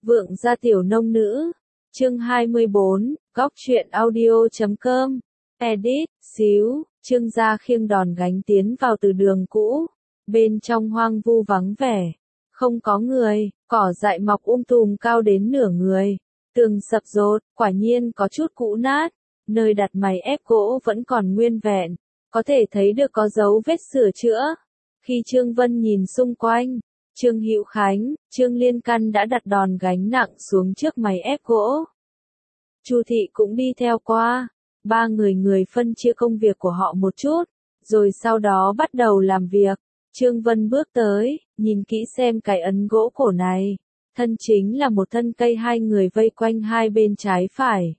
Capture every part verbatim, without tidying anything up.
Vượng gia tiểu nông nữ. Chương hai mươi bốn, góc truyện audio chấm com. Edit, xíu, Trương gia khiêng đòn gánh tiến vào từ đường cũ. Bên trong hoang vu vắng vẻ. Không có người, cỏ dại mọc um tùm cao đến nửa người. Tường sập rột, quả nhiên có chút cũ nát. Nơi đặt máy ép gỗ vẫn còn nguyên vẹn. Có thể thấy được có dấu vết sửa chữa. Khi Trương Vân nhìn xung quanh, Trương Hữu Khánh, Trương Liên Căn đã đặt đòn gánh nặng xuống trước máy ép gỗ. Chu Thị cũng đi theo qua. Ba người người phân chia công việc của họ một chút, rồi sau đó bắt đầu làm việc. Trương Vân bước tới, nhìn kỹ xem cái ấn gỗ cổ này. Thân chính là một thân cây, hai người vây quanh hai bên trái phải.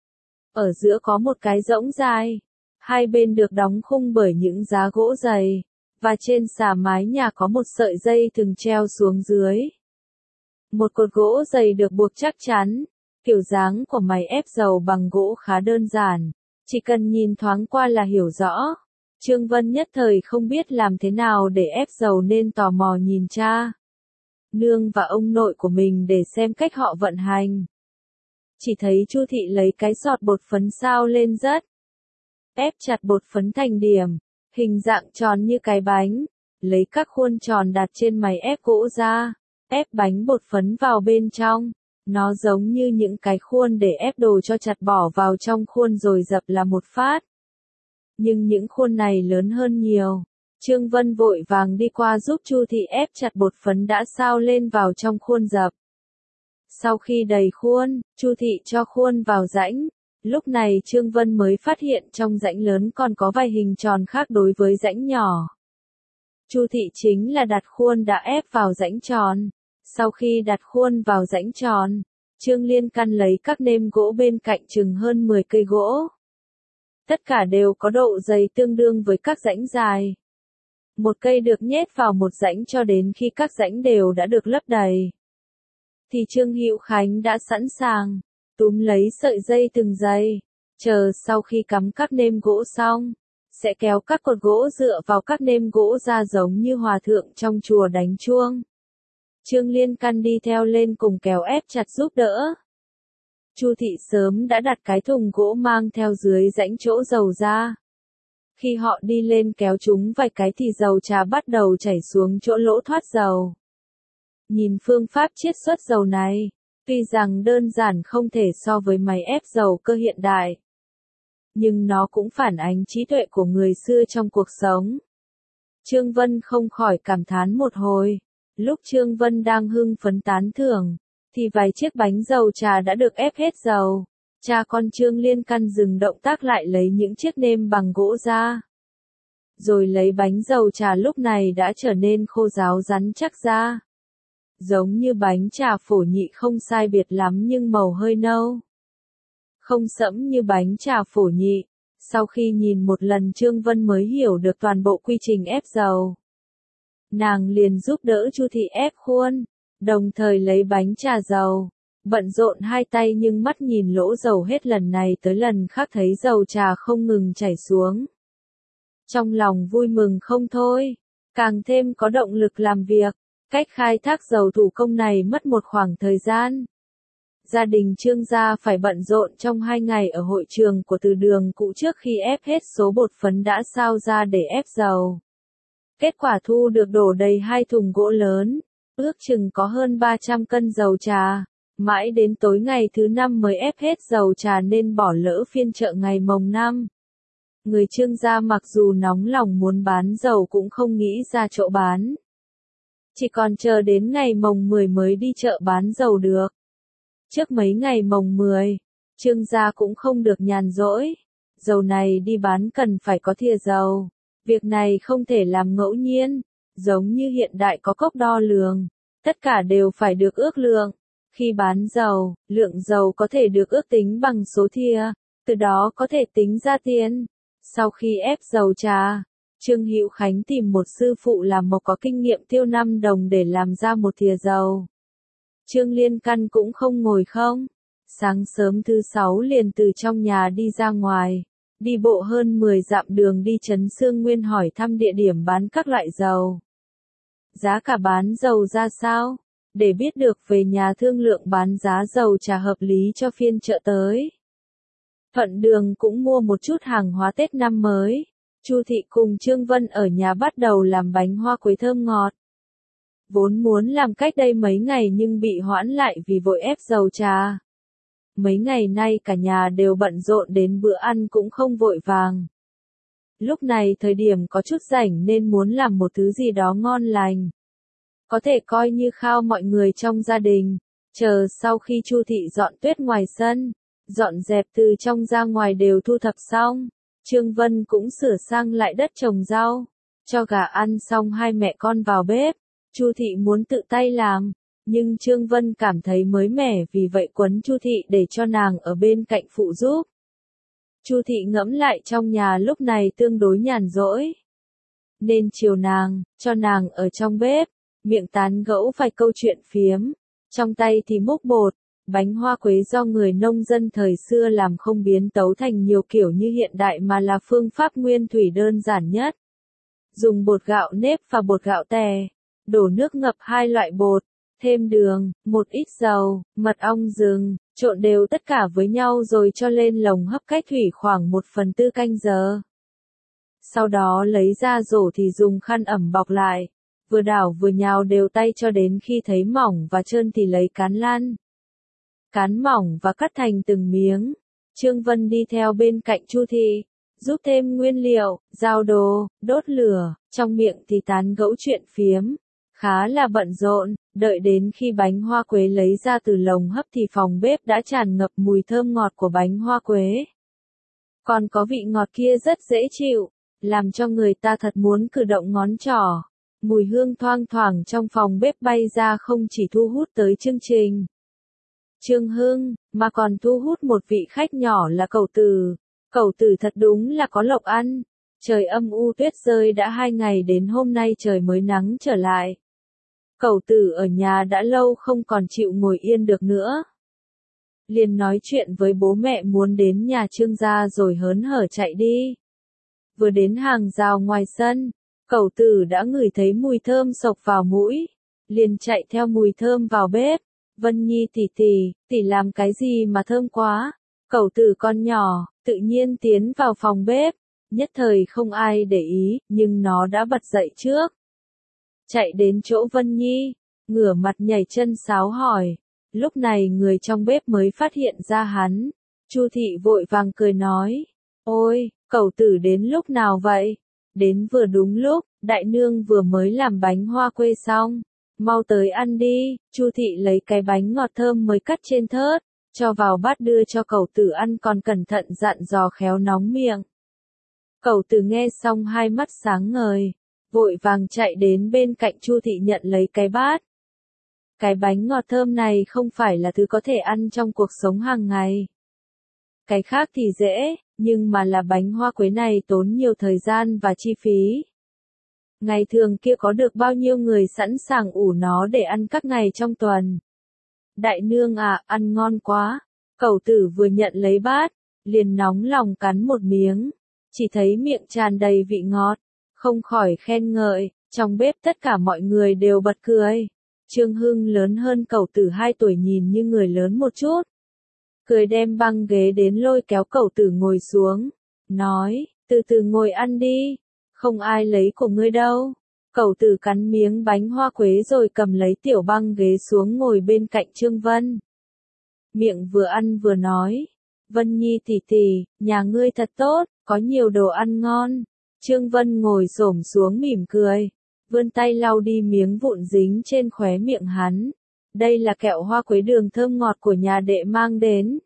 Ở giữa có một cái rỗng dài. Hai bên được đóng khung bởi những giá gỗ dày. Và trên xà mái nhà có một sợi dây thừng treo xuống dưới. Một cột gỗ dày được buộc chắc chắn. Kiểu dáng của máy ép dầu bằng gỗ khá đơn giản. Chỉ cần nhìn thoáng qua là hiểu rõ. Trương Vân nhất thời không biết làm thế nào để ép dầu nên tò mò nhìn cha nương và ông nội của mình để xem cách họ vận hành. Chỉ thấy Chu Thị lấy cái sọt bột phấn sao lên rất. Ép chặt bột phấn thành điểm, hình dạng tròn như cái bánh. Lấy các khuôn tròn đặt trên máy ép gỗ ra. Ép bánh bột phấn vào bên trong. Nó giống như những cái khuôn để ép đồ cho chặt bỏ vào trong khuôn rồi dập là một phát. Nhưng những khuôn này lớn hơn nhiều. Trương Vân vội vàng đi qua giúp Chu Thị ép chặt bột phấn đã sao lên vào trong khuôn dập. Sau khi đầy khuôn, Chu Thị cho khuôn vào rãnh. Lúc này Trương Vân mới phát hiện trong rãnh lớn còn có vài hình tròn khác đối với rãnh nhỏ. Chu Thị chính là đặt khuôn đã ép vào rãnh tròn. Sau khi đặt khuôn vào rãnh tròn, Trương Liên Căn lấy các nêm gỗ bên cạnh chừng hơn mười cây gỗ. Tất cả đều có độ dày tương đương với các rãnh dài. Một cây được nhét vào một rãnh cho đến khi các rãnh đều đã được lấp đầy. Thì Trương Hữu Khánh đã sẵn sàng, túm lấy sợi dây từng dây, chờ sau khi cắm các nêm gỗ xong, sẽ kéo các cột gỗ dựa vào các nêm gỗ ra giống như hòa thượng trong chùa đánh chuông. Trương Liên Căn đi theo lên cùng kéo ép chặt giúp đỡ. Chu Thị sớm đã đặt cái thùng gỗ mang theo dưới rãnh chỗ dầu ra. Khi họ đi lên kéo chúng vài cái thì dầu trà bắt đầu chảy xuống chỗ lỗ thoát dầu. Nhìn phương pháp chiết xuất dầu này, tuy rằng đơn giản không thể so với máy ép dầu cơ hiện đại, nhưng nó cũng phản ánh trí tuệ của người xưa trong cuộc sống. Trương Vân không khỏi cảm thán một hồi. Lúc Trương Vân đang hưng phấn tán thưởng, thì vài chiếc bánh dầu trà đã được ép hết dầu. Cha con Trương Liên Căn dừng động tác lại lấy những chiếc nêm bằng gỗ ra. Rồi lấy bánh dầu trà lúc này đã trở nên khô ráo rắn chắc ra. Giống như bánh trà phổ nhị không sai biệt lắm nhưng màu hơi nâu. Không sẫm như bánh trà phổ nhị. Sau khi nhìn một lần Trương Vân mới hiểu được toàn bộ quy trình ép dầu. Nàng liền giúp đỡ Chu Thị ép khuôn, đồng thời lấy bánh trà dầu, bận rộn hai tay nhưng mắt nhìn lỗ dầu hết lần này tới lần khác thấy dầu trà không ngừng chảy xuống. Trong lòng vui mừng không thôi, càng thêm có động lực làm việc. Cách khai thác dầu thủ công này mất một khoảng thời gian. Gia đình Trương gia phải bận rộn trong hai ngày ở hội trường của từ đường cũ trước khi ép hết số bột phấn đã sao ra để ép dầu. Kết quả thu được đổ đầy hai thùng gỗ lớn, ước chừng có hơn ba trăm cân dầu trà. Mãi đến tối ngày thứ năm mới ép hết dầu trà nên bỏ lỡ phiên chợ ngày mồng năm. Người Trương gia mặc dù nóng lòng muốn bán dầu cũng không nghĩ ra chỗ bán. Chỉ còn chờ đến ngày mồng mười mới đi chợ bán dầu được. Trước mấy ngày mồng mười, Trương gia cũng không được nhàn rỗi. Dầu này đi bán cần phải có thìa dầu. Việc này không thể làm ngẫu nhiên, giống như hiện đại có cốc đo lường. Tất cả đều phải được ước lượng. Khi bán dầu, lượng dầu có thể được ước tính bằng số thìa, từ đó có thể tính ra tiền. Sau khi ép dầu trà, Trương Hữu Khánh tìm một sư phụ làm mộc có kinh nghiệm tiêu năm đồng để làm ra một thìa dầu. Trương Liên Căn cũng không ngồi không. Sáng sớm thứ sáu liền từ trong nhà đi ra ngoài. Đi bộ hơn mười dặm đường đi Trấn Sương Nguyên hỏi thăm địa điểm bán các loại dầu. Giá cả bán dầu ra sao? để biết được về nhà thương lượng bán giá dầu trà hợp lý cho phiên chợ tới. Thuận Đường cũng mua một chút hàng hóa Tết năm mới. Chu Thị cùng Trương Vân ở nhà bắt đầu làm bánh hoa quế thơm ngọt. Vốn muốn làm cách đây mấy ngày nhưng bị hoãn lại vì vội ép dầu trà. Mấy ngày nay cả nhà đều bận rộn đến bữa ăn cũng không vội vàng. Lúc này thời điểm có chút rảnh nên muốn làm một thứ gì đó ngon lành. Có thể coi như khao mọi người trong gia đình. Chờ sau khi Chu Thị dọn tuyết ngoài sân, dọn dẹp từ trong ra ngoài đều thu thập xong, Trương Vân cũng sửa sang lại đất trồng rau. Cho gà ăn xong hai mẹ con vào bếp. Chu Thị muốn tự tay làm, nhưng Trương Vân cảm thấy mới mẻ vì vậy quấn Chu Thị để cho nàng ở bên cạnh phụ giúp. Chu Thị ngẫm lại trong nhà lúc này tương đối nhàn rỗi, nên chiều nàng, cho nàng ở trong bếp, miệng tán gẫu vài câu chuyện phiếm, trong tay thì múc bột, bánh hoa quế do người nông dân thời xưa làm không biến tấu thành nhiều kiểu như hiện đại mà là phương pháp nguyên thủy đơn giản nhất. Dùng bột gạo nếp và bột gạo tẻ, đổ nước ngập hai loại bột, thêm đường, một ít dầu, mật ong rừng, trộn đều tất cả với nhau rồi cho lên lồng hấp cách thủy khoảng một phần tư canh giờ. Sau đó lấy ra rổ thì dùng khăn ẩm bọc lại, vừa đảo vừa nhào đều tay cho đến khi thấy mỏng và trơn thì lấy cán lăn. Cán mỏng và cắt thành từng miếng. Trương Vân đi theo bên cạnh Chu Thị, giúp thêm nguyên liệu, giao đồ, đốt lửa, trong miệng thì tán gẫu chuyện phiếm. Khá là bận rộn, đợi đến khi bánh hoa quế lấy ra từ lồng hấp thì phòng bếp đã tràn ngập mùi thơm ngọt của bánh hoa quế. Còn có vị ngọt kia rất dễ chịu, làm cho người ta thật muốn cử động ngón trỏ. Mùi hương thoang thoảng trong phòng bếp bay ra không chỉ thu hút tới chương trình Trương Hưng, mà còn thu hút một vị khách nhỏ là Cẩu Tử. Cẩu Tử thật đúng là có lộc ăn. Trời âm u tuyết rơi đã hai ngày đến hôm nay trời mới nắng trở lại. Cẩu Tử ở nhà đã lâu không còn chịu ngồi yên được nữa. Liền nói chuyện với bố mẹ muốn đến nhà Trương gia rồi hớn hở chạy đi. Vừa đến hàng rào ngoài sân, Cẩu Tử đã ngửi thấy mùi thơm xộc vào mũi, liền chạy theo mùi thơm vào bếp. Vân Nhi tỷ tỷ, tỷ làm cái gì mà thơm quá? Cẩu Tử con nhỏ, tự nhiên tiến vào phòng bếp, nhất thời không ai để ý, nhưng nó đã bật dậy trước. Chạy đến chỗ Vân Nhi, ngửa mặt nhảy chân sáo hỏi. Lúc này người trong bếp mới phát hiện ra hắn. Chu Thị vội vàng cười nói, ôi, Cẩu Tử đến lúc nào vậy? Đến vừa đúng lúc, đại nương vừa mới làm bánh hoa quế xong. Mau tới ăn đi. Chu Thị lấy cái bánh ngọt thơm mới cắt trên thớt, cho vào bát đưa cho Cẩu Tử ăn còn cẩn thận dặn dò khéo nóng miệng. Cẩu Tử nghe xong hai mắt sáng ngời, vội vàng chạy đến bên cạnh Chu Thị nhận lấy cái bát. Cái bánh ngọt thơm này không phải là thứ có thể ăn trong cuộc sống hàng ngày. Cái khác thì dễ, nhưng mà là bánh hoa quế này tốn nhiều thời gian và chi phí. Ngày thường kia có được bao nhiêu người sẵn sàng ủ nó để ăn các ngày trong tuần. Đại nương à, ăn ngon quá. Cẩu Tử vừa nhận lấy bát, liền nóng lòng cắn một miếng. Chỉ thấy miệng tràn đầy vị ngọt, không khỏi khen ngợi, trong bếp tất cả mọi người đều bật cười. Trương Hưng lớn hơn Cẩu Tử hai tuổi nhìn như người lớn một chút. Cười đem băng ghế đến lôi kéo Cẩu Tử ngồi xuống, nói, từ từ ngồi ăn đi, không ai lấy của ngươi đâu. Cẩu Tử cắn miếng bánh hoa quế rồi cầm lấy tiểu băng ghế xuống ngồi bên cạnh Trương Vân. Miệng vừa ăn vừa nói, Vân Nhi tỷ tỷ, nhà ngươi thật tốt, có nhiều đồ ăn ngon. Trương Vân ngồi xổm xuống mỉm cười, vươn tay lau đi miếng vụn dính trên khóe miệng hắn. Đây là kẹo hoa quế đường thơm ngọt của nhà đệ mang đến.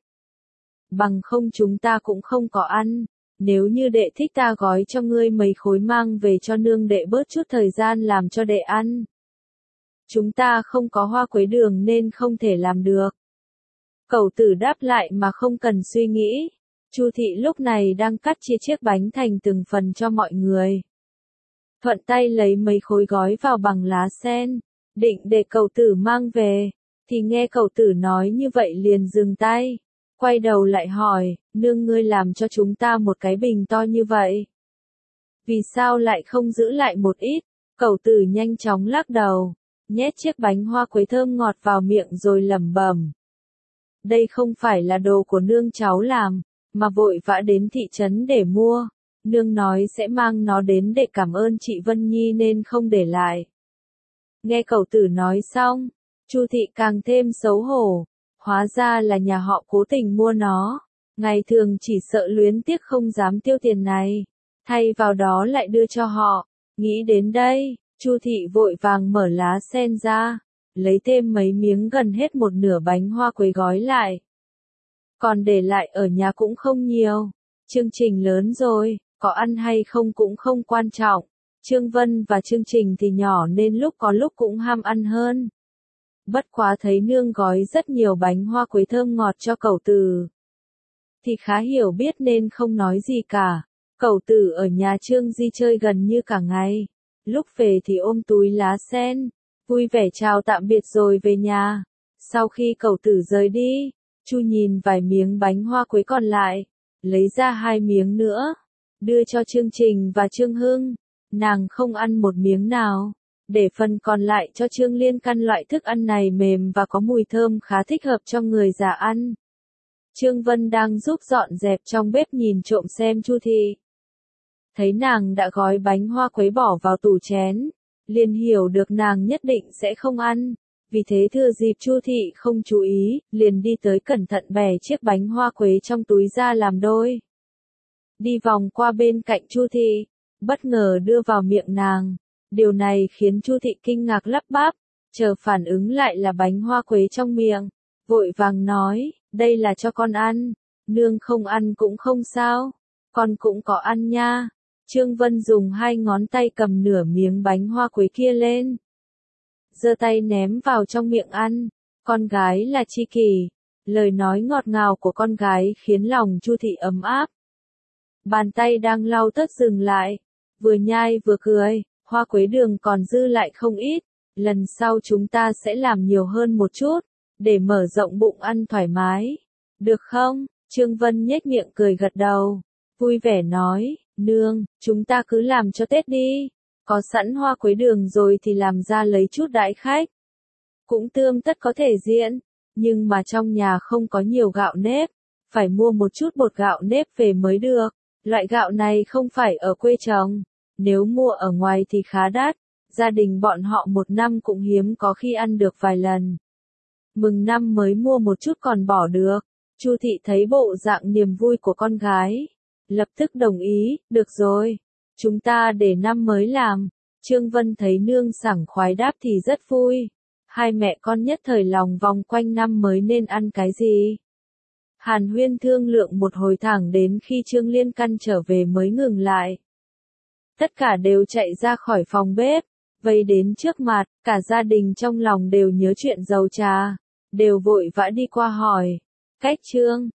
Bằng không chúng ta cũng không có ăn. Nếu như đệ thích ta gói cho ngươi mấy khối mang về cho nương đệ bớt chút thời gian làm cho đệ ăn. Chúng ta không có hoa quế đường nên không thể làm được. Cẩu Tử đáp lại mà không cần suy nghĩ. Chu Thị lúc này đang cắt chia chiếc bánh thành từng phần cho mọi người. Thuận tay lấy mấy khối gói vào bằng lá sen, định để Cẩu Tử mang về, thì nghe Cẩu Tử nói như vậy liền dừng tay, quay đầu lại hỏi, nương ngươi làm cho chúng ta một cái bình to như vậy. Vì sao lại không giữ lại một ít? Cẩu Tử nhanh chóng lắc đầu, nhét chiếc bánh hoa quế thơm ngọt vào miệng rồi lẩm bẩm. Đây không phải là đồ của nương cháu làm, mà vội vã đến thị trấn để mua. Nương nói sẽ mang nó đến để cảm ơn chị Vân Nhi nên không để lại. Nghe cậu tử nói xong, Chu thị càng thêm xấu hổ, hóa ra là nhà họ cố tình mua nó, ngày thường chỉ sợ luyến tiếc không dám tiêu tiền này, thay vào đó lại đưa cho họ. Nghĩ đến đây, Chu thị vội vàng mở lá sen ra, lấy thêm mấy miếng gần hết một nửa bánh hoa quế gói lại. Còn để lại ở nhà cũng không nhiều, chương trình lớn rồi, có ăn hay không cũng không quan trọng. Trương Vân và chương trình thì nhỏ nên lúc có lúc cũng ham ăn hơn. Bất quá thấy nương gói rất nhiều bánh hoa quế thơm ngọt cho cậu tử, thì khá hiểu biết nên không nói gì cả. Cậu tử ở nhà Trương Di chơi gần như cả ngày, lúc về thì ôm túi lá sen, vui vẻ chào tạm biệt rồi về nhà. Sau khi cậu tử rời đi, Chu nhìn vài miếng bánh hoa quế còn lại, lấy ra hai miếng nữa, đưa cho chương trình và Trương Hưng. Nàng không ăn một miếng nào, để phần còn lại cho Trương Liên Căn. Loại thức ăn này mềm và có mùi thơm khá thích hợp cho người già ăn. Trương Vân đang giúp dọn dẹp trong bếp nhìn trộm xem Chu thị. Thấy nàng đã gói bánh hoa quế bỏ vào tủ chén, liền hiểu được nàng nhất định sẽ không ăn. Vì thế thừa dịp Chu thị không chú ý, liền đi tới cẩn thận bẻ chiếc bánh hoa quế trong túi ra làm đôi. Đi vòng qua bên cạnh Chu thị, bất ngờ đưa vào miệng nàng. Điều này khiến Chu thị kinh ngạc lắp bắp, chờ phản ứng lại là bánh hoa quế trong miệng, vội vàng nói, đây là cho con ăn, nương không ăn cũng không sao, con cũng có ăn nha. Trương Vân dùng hai ngón tay cầm nửa miếng bánh hoa quế kia lên, giơ tay ném vào trong miệng ăn. Con gái là tri kỷ, lời nói ngọt ngào của con gái khiến lòng Chu thị ấm áp. Bàn tay đang lau tất dừng lại, vừa nhai vừa cười, hoa quế đường còn dư lại không ít, lần sau chúng ta sẽ làm nhiều hơn một chút, để mở rộng bụng ăn thoải mái. Được không? Trương Vân nhếch miệng cười gật đầu, vui vẻ nói, nương, chúng ta cứ làm cho Tết đi, có sẵn hoa quế đường rồi thì làm ra lấy chút đãi khách. Cũng tươm tất có thể diễn, nhưng mà trong nhà không có nhiều gạo nếp, phải mua một chút bột gạo nếp về mới được. Loại gạo này không phải ở quê trồng, nếu mua ở ngoài thì khá đắt, gia đình bọn họ một năm cũng hiếm có khi ăn được vài lần. Mừng năm mới mua một chút còn bỏ được. Chu thị thấy bộ dạng niềm vui của con gái, lập tức đồng ý, được rồi, chúng ta để năm mới làm. Trương Vân thấy nương sảng khoái đáp thì rất vui. Hai mẹ con nhất thời lòng vòng quanh năm mới nên ăn cái gì. Hàn huyên thương lượng một hồi thẳng đến khi Trương Liên Căn trở về mới ngừng lại. Tất cả đều chạy ra khỏi phòng bếp, vây đến trước mặt, cả gia đình trong lòng đều nhớ chuyện dầu trà, đều vội vã đi qua hỏi, cách Trương,